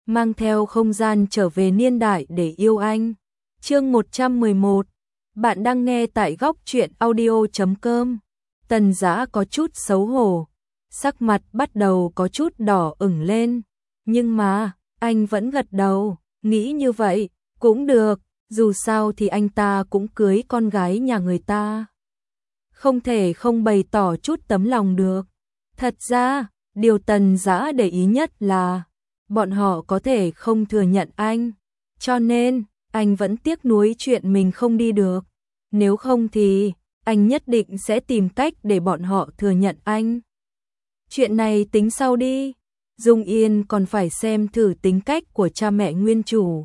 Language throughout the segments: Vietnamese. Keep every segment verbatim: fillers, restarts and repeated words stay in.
mang theo không gian trở về niên đại để yêu anh. Chương một trăm mười một. Bạn đang nghe tại góc truyện audio chấm com. Tần Dã có chút xấu hổ, sắc mặt bắt đầu có chút đỏ ửng lên, nhưng mà anh vẫn gật đầu, nghĩ như vậy cũng được, dù sao thì anh ta cũng cưới con gái nhà người ta, không thể không bày tỏ chút tấm lòng được. Thật ra, điều Tần Dã để ý nhất là bọn họ có thể không thừa nhận anh, cho nên anh vẫn tiếc nuối chuyện mình không đi được. Nếu không thì anh nhất định sẽ tìm cách để bọn họ thừa nhận anh. Chuyện này tính sau đi, Dung Yên còn phải xem thử tính cách của cha mẹ nguyên chủ.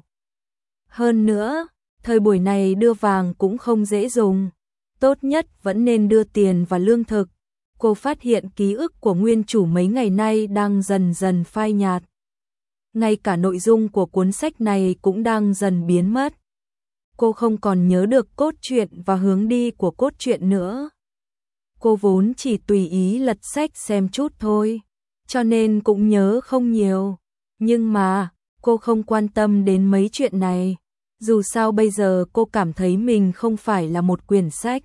Hơn nữa, thời buổi này đưa vàng cũng không dễ dùng, tốt nhất vẫn nên đưa tiền và lương thực. Cô phát hiện ký ức của nguyên chủ mấy ngày nay đang dần dần phai nhạt. Ngay cả nội dung của cuốn sách này cũng đang dần biến mất. Cô không còn nhớ được cốt truyện và hướng đi của cốt truyện nữa. Cô vốn chỉ tùy ý lật sách xem chút thôi, cho nên cũng nhớ không nhiều. Nhưng mà, cô không quan tâm đến mấy chuyện này. Dù sao bây giờ cô cảm thấy mình không phải là một quyển sách.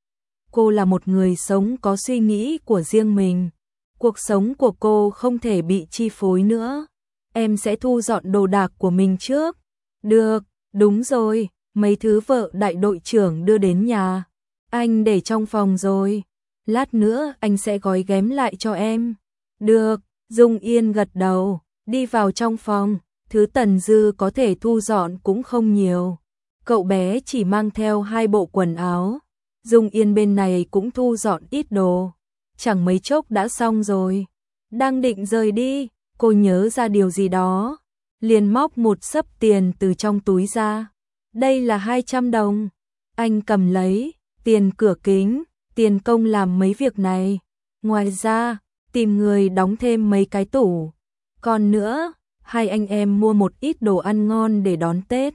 Cô là một người sống có suy nghĩ của riêng mình. Cuộc sống của cô không thể bị chi phối nữa. Em sẽ thu dọn đồ đạc của mình trước. Được, đúng rồi, mấy thứ vợ đại đội trưởng đưa đến nhà, anh để trong phòng rồi. Lát nữa anh sẽ gói ghém lại cho em. Được, Dung Yên gật đầu, đi vào trong phòng. Thứ Tần Dư có thể thu dọn cũng không nhiều. Cậu bé chỉ mang theo hai bộ quần áo. Dung Yên bên này cũng thu dọn ít đồ. Chẳng mấy chốc đã xong rồi. Đang định rời đi, cô nhớ ra điều gì đó, liền móc một xấp tiền từ trong túi ra. Đây là hai trăm đồng. Anh cầm lấy, tiền cửa kính, tiền công làm mấy việc này. Ngoài ra, tìm người đóng thêm mấy cái tủ. Còn nữa, hai anh em mua một ít đồ ăn ngon để đón Tết.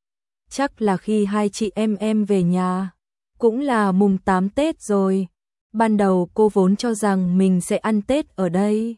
Chắc là khi hai chị em em về nhà, cũng là mùng tám Tết rồi. Ban đầu cô vốn cho rằng mình sẽ ăn Tết ở đây.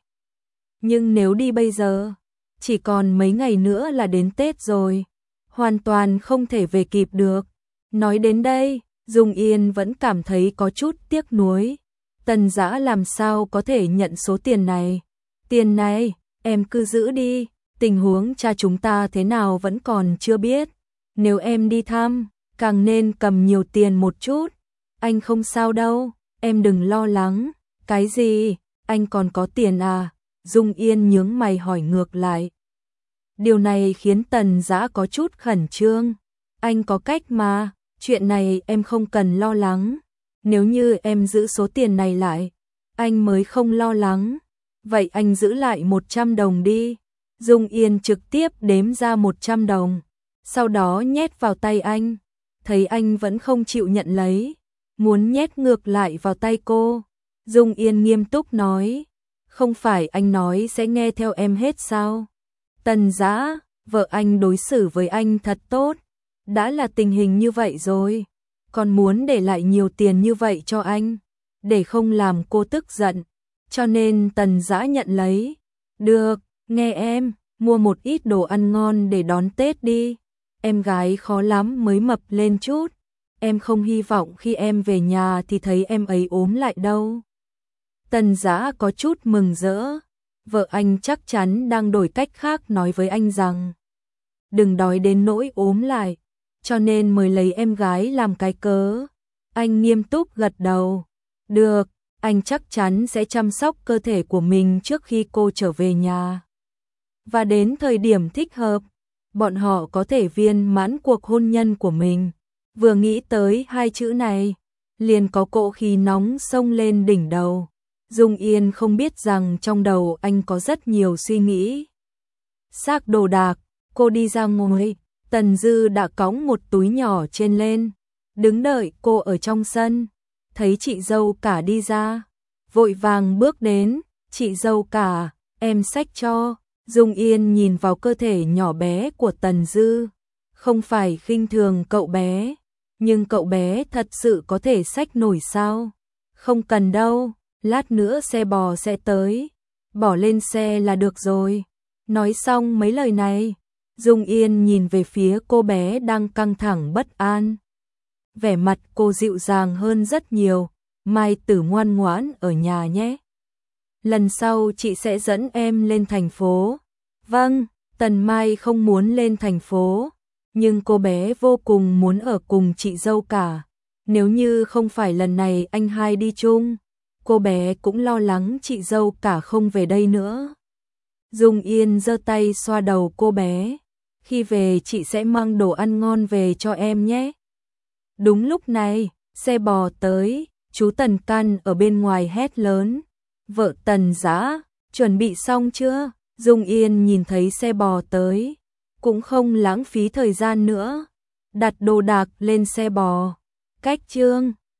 Nhưng nếu đi bây giờ, chỉ còn mấy ngày nữa là đến Tết rồi. Hoàn toàn không thể về kịp được. Nói đến đây, Dung Yên vẫn cảm thấy có chút tiếc nuối. Tần Dã làm sao có thể nhận số tiền này? Tiền này, em cứ giữ đi. Tình huống cha chúng ta thế nào vẫn còn chưa biết. Nếu em đi thăm, càng nên cầm nhiều tiền một chút. Anh không sao đâu, em đừng lo lắng. Cái gì? Anh còn có tiền à? Dung Yên nhướng mày hỏi ngược lại. Điều này khiến Tần Dã có chút khẩn trương. Anh có cách mà, chuyện này em không cần lo lắng. Nếu như em giữ số tiền này lại, anh mới không lo lắng. Vậy anh giữ lại một trăm đồng đi. Dung Yên trực tiếp đếm ra một trăm đồng, sau đó nhét vào tay anh. Thấy anh vẫn không chịu nhận lấy, muốn nhét ngược lại vào tay cô. Dung Yên nghiêm túc nói, không phải anh nói sẽ nghe theo em hết sao? Tần Dã, vợ anh đối xử với anh thật tốt, đã là tình hình như vậy rồi, còn muốn để lại nhiều tiền như vậy cho anh, để không làm cô tức giận, cho nên Tần Dã nhận lấy. Được, nghe em, mua một ít đồ ăn ngon để đón Tết đi, em gái khó lắm mới mập lên chút, em không hy vọng khi em về nhà thì thấy em ấy ốm lại đâu. Tần Dã có chút mừng rỡ. Vợ anh chắc chắn đang đổi cách khác nói với anh rằng đừng đói đến nỗi ốm lại, cho nên mới lấy em gái làm cái cớ. Anh nghiêm túc gật đầu. Được, anh chắc chắn sẽ chăm sóc cơ thể của mình trước khi cô trở về nhà. Và đến thời điểm thích hợp, bọn họ có thể viên mãn cuộc hôn nhân của mình. Vừa nghĩ tới hai chữ này, liền có cỗ khí nóng xông lên đỉnh đầu. Dung Yên không biết rằng trong đầu anh có rất nhiều suy nghĩ. Xách đồ đạc, cô đi ra ngoài. Tần Dư đã cõng một túi nhỏ trên lên, đứng đợi cô ở trong sân. Thấy chị dâu cả đi ra, vội vàng bước đến. Chị dâu cả, em xách cho. Dung Yên nhìn vào cơ thể nhỏ bé của Tần Dư, không phải khinh thường cậu bé, nhưng cậu bé thật sự có thể xách nổi sao? Không cần đâu, lát nữa xe bò sẽ tới, bỏ lên xe là được rồi. Nói xong mấy lời này, Dung Yên nhìn về phía cô bé đang căng thẳng bất an. Vẻ mặt cô dịu dàng hơn rất nhiều, Mai Tử ngoan ngoãn ở nhà nhé. Lần sau chị sẽ dẫn em lên thành phố. Vâng, Tần Mai không muốn lên thành phố, nhưng cô bé vô cùng muốn ở cùng chị dâu cả. Nếu như không phải lần này anh hai đi chung, cô bé cũng lo lắng chị dâu cả không về đây nữa. Dung Yên giơ tay xoa đầu cô bé. Khi về chị sẽ mang đồ ăn ngon về cho em nhé. Đúng lúc này, xe bò tới, chú Tần Căn ở bên ngoài hét lớn. Vợ Tần Dã, chuẩn bị xong chưa? Dung Yên nhìn thấy xe bò tới, cũng không lãng phí thời gian nữa. Đặt đồ đạc lên xe bò. Cách chương